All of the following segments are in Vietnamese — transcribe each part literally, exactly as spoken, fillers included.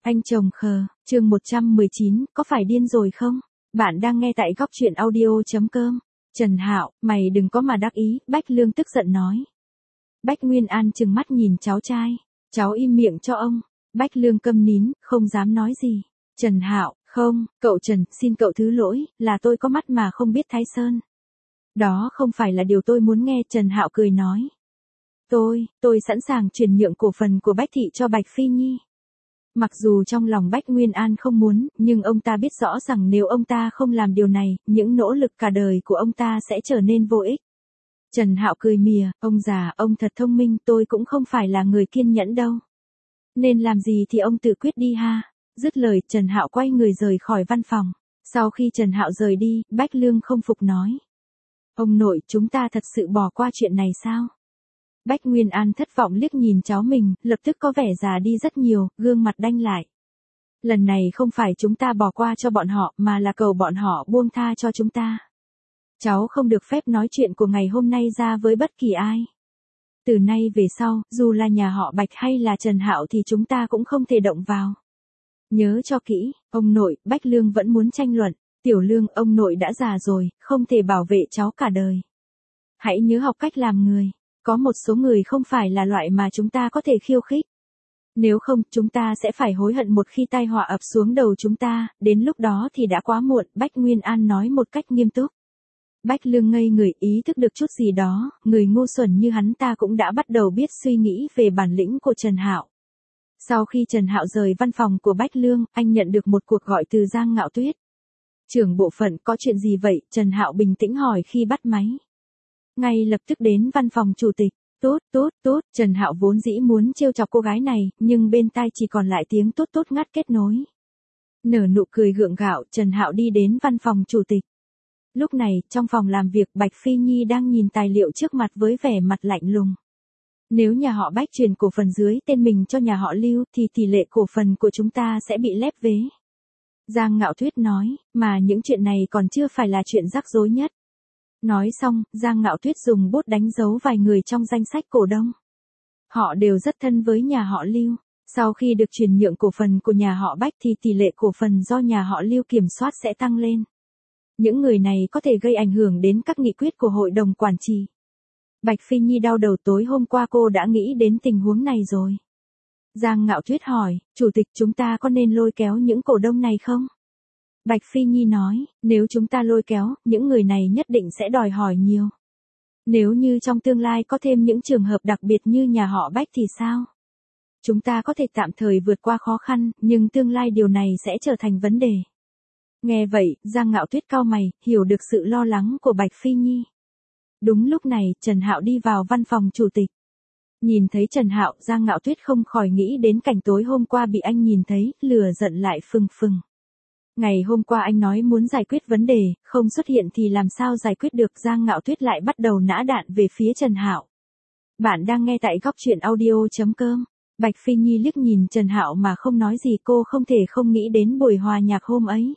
Anh chồng khờ, chương một trăm mười chín, có phải điên rồi không? Bạn đang nghe tại góc truyện audio.com. Trần Hạo, mày đừng có mà đắc ý, Bách Lương tức giận nói. Bách Nguyên An trừng mắt nhìn cháu trai. Cháu im miệng cho ông. Bách Lương câm nín, không dám nói gì. Trần Hạo, không, cậu Trần, xin cậu thứ lỗi, là tôi có mắt mà không biết Thái Sơn. Đó không phải là điều tôi muốn nghe, Trần Hạo cười nói. Tôi, tôi sẵn sàng chuyển nhượng cổ phần của Bách Thị cho Bạch Phi Nhi. Mặc dù trong lòng Bách Nguyên An không muốn, nhưng ông ta biết rõ rằng nếu ông ta không làm điều này, những nỗ lực cả đời của ông ta sẽ trở nên vô ích. Trần Hạo cười mỉa, ông già, ông thật thông minh, tôi cũng không phải là người kiên nhẫn đâu. Nên làm gì thì ông tự quyết đi ha. Dứt lời, Trần Hạo quay người rời khỏi văn phòng. Sau khi Trần Hạo rời đi, Bách Lương không phục nói. Ông nội, chúng ta thật sự bỏ qua chuyện này sao? Bách Nguyên An thất vọng liếc nhìn cháu mình, lập tức có vẻ già đi rất nhiều, gương mặt đanh lại. Lần này không phải chúng ta bỏ qua cho bọn họ, mà là cầu bọn họ buông tha cho chúng ta. Cháu không được phép nói chuyện của ngày hôm nay ra với bất kỳ ai. Từ nay về sau, dù là nhà họ Bạch hay là Trần Hạo thì chúng ta cũng không thể động vào. Nhớ cho kỹ, ông nội, Bách Lương vẫn muốn tranh luận. Tiểu Lương, ông nội đã già rồi, không thể bảo vệ cháu cả đời. Hãy nhớ học cách làm người. Có một số người không phải là loại mà chúng ta có thể khiêu khích. Nếu không, chúng ta sẽ phải hối hận một khi tai họa ập xuống đầu chúng ta, đến lúc đó thì đã quá muộn, Bách Nguyên An nói một cách nghiêm túc. Bách Lương ngây người, ý thức được chút gì đó, người ngu xuẩn như hắn ta cũng đã bắt đầu biết suy nghĩ về bản lĩnh của Trần Hạo. Sau khi Trần Hạo rời văn phòng của Bách Lương, anh nhận được một cuộc gọi từ Giang Ngạo Tuyết. Trưởng bộ phận, có chuyện gì vậy? Trần Hạo bình tĩnh hỏi khi bắt máy. Ngay lập tức đến văn phòng chủ tịch. Tốt, tốt, tốt, Trần Hạo vốn dĩ muốn trêu chọc cô gái này, nhưng bên tai chỉ còn lại tiếng tốt tốt ngắt kết nối. Nở nụ cười gượng gạo, Trần Hạo đi đến văn phòng chủ tịch. Lúc này, trong phòng làm việc, Bạch Phi Nhi đang nhìn tài liệu trước mặt với vẻ mặt lạnh lùng. Nếu nhà họ Bách chuyển cổ phần dưới tên mình cho nhà họ Lưu, thì tỷ lệ cổ phần của chúng ta sẽ bị lép vế. Giang Ngạo Tuyết nói, mà những chuyện này còn chưa phải là chuyện rắc rối nhất. Nói xong, Giang Ngạo Tuyết dùng bút đánh dấu vài người trong danh sách cổ đông. Họ đều rất thân với nhà họ Lưu. Sau khi được chuyển nhượng cổ phần của nhà họ Bách thì tỷ lệ cổ phần do nhà họ Lưu kiểm soát sẽ tăng lên. Những người này có thể gây ảnh hưởng đến các nghị quyết của hội đồng quản trị. Bạch Phi Nhi đau đầu, tối hôm qua cô đã nghĩ đến tình huống này rồi. Giang Ngạo Tuyết hỏi, chủ tịch, chúng ta có nên lôi kéo những cổ đông này không? Bạch Phi Nhi nói, nếu chúng ta lôi kéo, những người này nhất định sẽ đòi hỏi nhiều. Nếu như trong tương lai có thêm những trường hợp đặc biệt như nhà họ Bách thì sao? Chúng ta có thể tạm thời vượt qua khó khăn, nhưng tương lai điều này sẽ trở thành vấn đề. Nghe vậy, Giang Ngạo Tuyết cau mày, hiểu được sự lo lắng của Bạch Phi Nhi. Đúng lúc này, Trần Hạo đi vào văn phòng chủ tịch. Nhìn thấy Trần Hạo, Giang Ngạo Tuyết không khỏi nghĩ đến cảnh tối hôm qua bị anh nhìn thấy, lửa giận lại phừng phừng. Ngày hôm qua anh nói muốn giải quyết vấn đề, không xuất hiện thì làm sao giải quyết được, Giang Ngạo Tuyết lại bắt đầu nã đạn về phía Trần Hạo. Bạn đang nghe tại góc truyện audio.com. Bạch Phi Nhi liếc nhìn Trần Hạo mà không nói gì, cô không thể không nghĩ đến buổi hòa nhạc hôm ấy.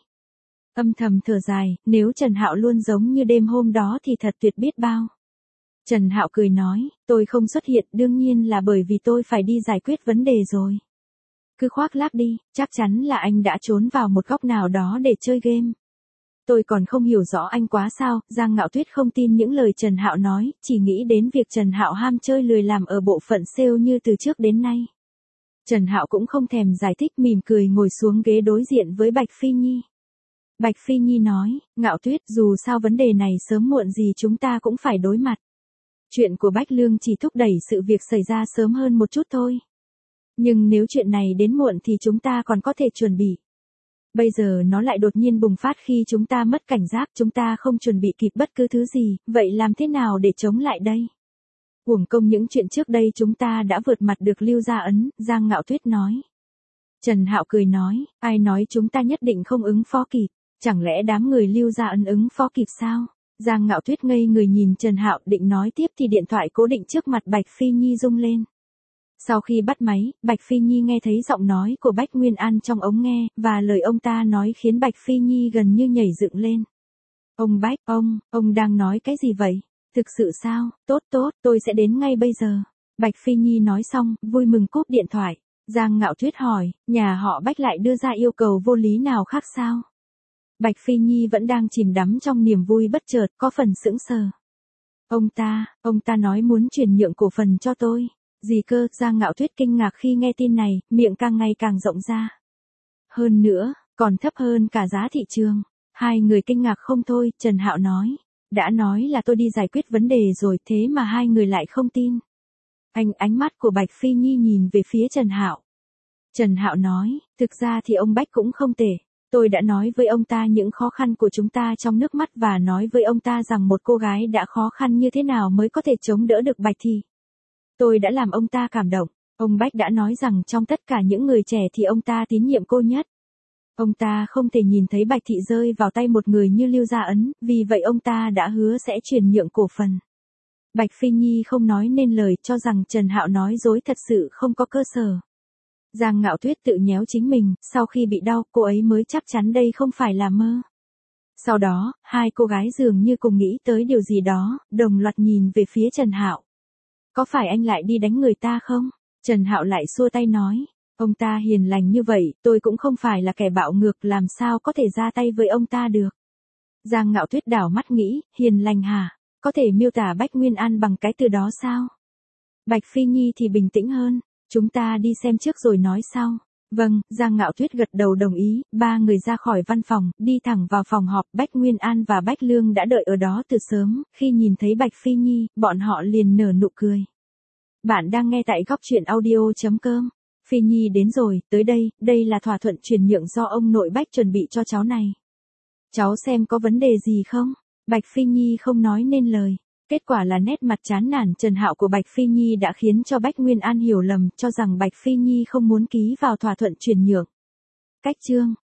Âm thầm thở dài, nếu Trần Hạo luôn giống như đêm hôm đó thì thật tuyệt biết bao. Trần Hạo cười nói, tôi không xuất hiện đương nhiên là bởi vì tôi phải đi giải quyết vấn đề rồi. Cứ khoác lác đi, chắc chắn là anh đã trốn vào một góc nào đó để chơi game. Tôi còn không hiểu rõ anh quá sao, Giang Ngạo Tuyết không tin những lời Trần Hạo nói, chỉ nghĩ đến việc Trần Hạo ham chơi lười làm ở bộ phận sale như từ trước đến nay. Trần Hạo cũng không thèm giải thích, mỉm cười ngồi xuống ghế đối diện với Bạch Phi Nhi. Bạch Phi Nhi nói, Ngạo Tuyết, dù sao vấn đề này sớm muộn gì chúng ta cũng phải đối mặt. Chuyện của Bách Lương chỉ thúc đẩy sự việc xảy ra sớm hơn một chút thôi. Nhưng nếu chuyện này đến muộn thì chúng ta còn có thể chuẩn bị. Bây giờ nó lại đột nhiên bùng phát khi chúng ta mất cảnh giác, chúng ta không chuẩn bị kịp bất cứ thứ gì, vậy làm thế nào để chống lại đây? Uổng công những chuyện trước đây chúng ta đã vượt mặt được Lưu Gia Ấn, Giang Ngạo Tuyết nói. Trần Hạo cười nói, ai nói chúng ta nhất định không ứng phó kịp, chẳng lẽ đám người Lưu Gia Ấn ứng phó kịp sao? Giang Ngạo Tuyết ngây người nhìn Trần Hạo định nói tiếp thì điện thoại cố định trước mặt Bạch Phi Nhi rung lên. Sau khi bắt máy, Bạch Phi Nhi nghe thấy giọng nói của Bách Nguyên An trong ống nghe, và lời ông ta nói khiến Bạch Phi Nhi gần như nhảy dựng lên. Ông Bách, ông, ông đang nói cái gì vậy? Thực sự sao? Tốt tốt, tôi sẽ đến ngay bây giờ. Bạch Phi Nhi nói xong, vui mừng cúp điện thoại. Giang Ngạo Thuyết hỏi, nhà họ Bách lại đưa ra yêu cầu vô lý nào khác sao? Bạch Phi Nhi vẫn đang chìm đắm trong niềm vui bất chợt, có phần sững sờ. Ông ta, ông ta nói muốn chuyển nhượng cổ phần cho tôi. Gì cơ? Giang Ngạo Thuyết kinh ngạc khi nghe tin này, miệng càng ngày càng rộng ra. Hơn nữa, còn thấp hơn cả giá thị trường. Hai người kinh ngạc không thôi, Trần Hạo nói. Đã nói là tôi đi giải quyết vấn đề rồi, thế mà hai người lại không tin. Anh ánh mắt của Bạch Phi Nhi nhìn về phía Trần Hạo. Trần Hạo nói, thực ra thì ông Bách cũng không tệ. Tôi đã nói với ông ta những khó khăn của chúng ta trong nước mắt và nói với ông ta rằng một cô gái đã khó khăn như thế nào mới có thể chống đỡ được Bạch Thị. Tôi đã làm ông ta cảm động. Ông Bách đã nói rằng trong tất cả những người trẻ thì ông ta tín nhiệm cô nhất. Ông ta không thể nhìn thấy Bạch Thị rơi vào tay một người như Lưu Gia Ấn, vì vậy ông ta đã hứa sẽ chuyển nhượng cổ phần. Bạch Phi Nhi không nói nên lời, cho rằng Trần Hạo nói dối thật sự không có cơ sở. Giang Ngạo Thuyết tự nhéo chính mình, sau khi bị đau, cô ấy mới chắc chắn đây không phải là mơ. Sau đó, hai cô gái dường như cùng nghĩ tới điều gì đó, đồng loạt nhìn về phía Trần Hạo. Có phải anh lại đi đánh người ta không? Trần Hạo lại xua tay nói. Ông ta hiền lành như vậy, tôi cũng không phải là kẻ bạo ngược, làm sao có thể ra tay với ông ta được. Giang Ngạo Thuyết đảo mắt nghĩ, hiền lành hả? Có thể miêu tả Bách Nguyên An bằng cái từ đó sao? Bạch Phi Nhi thì bình tĩnh hơn. Chúng ta đi xem trước rồi nói sau. Vâng, Giang Ngạo Thuyết gật đầu đồng ý, ba người ra khỏi văn phòng, đi thẳng vào phòng họp. Bách Nguyên An và Bách Lương đã đợi ở đó từ sớm, khi nhìn thấy Bạch Phi Nhi, bọn họ liền nở nụ cười. Bạn đang nghe tại góc truyện audio chấm com. Phi Nhi đến rồi, tới đây, đây là thỏa thuận chuyển nhượng do ông nội Bách chuẩn bị cho cháu này. Cháu xem có vấn đề gì không? Bạch Phi Nhi không nói nên lời. Kết quả là nét mặt chán nản Trần Hạo của Bạch Phi Nhi đã khiến cho Bách Nguyên An hiểu lầm, cho rằng Bạch Phi Nhi không muốn ký vào thỏa thuận chuyển nhượng. Cách chương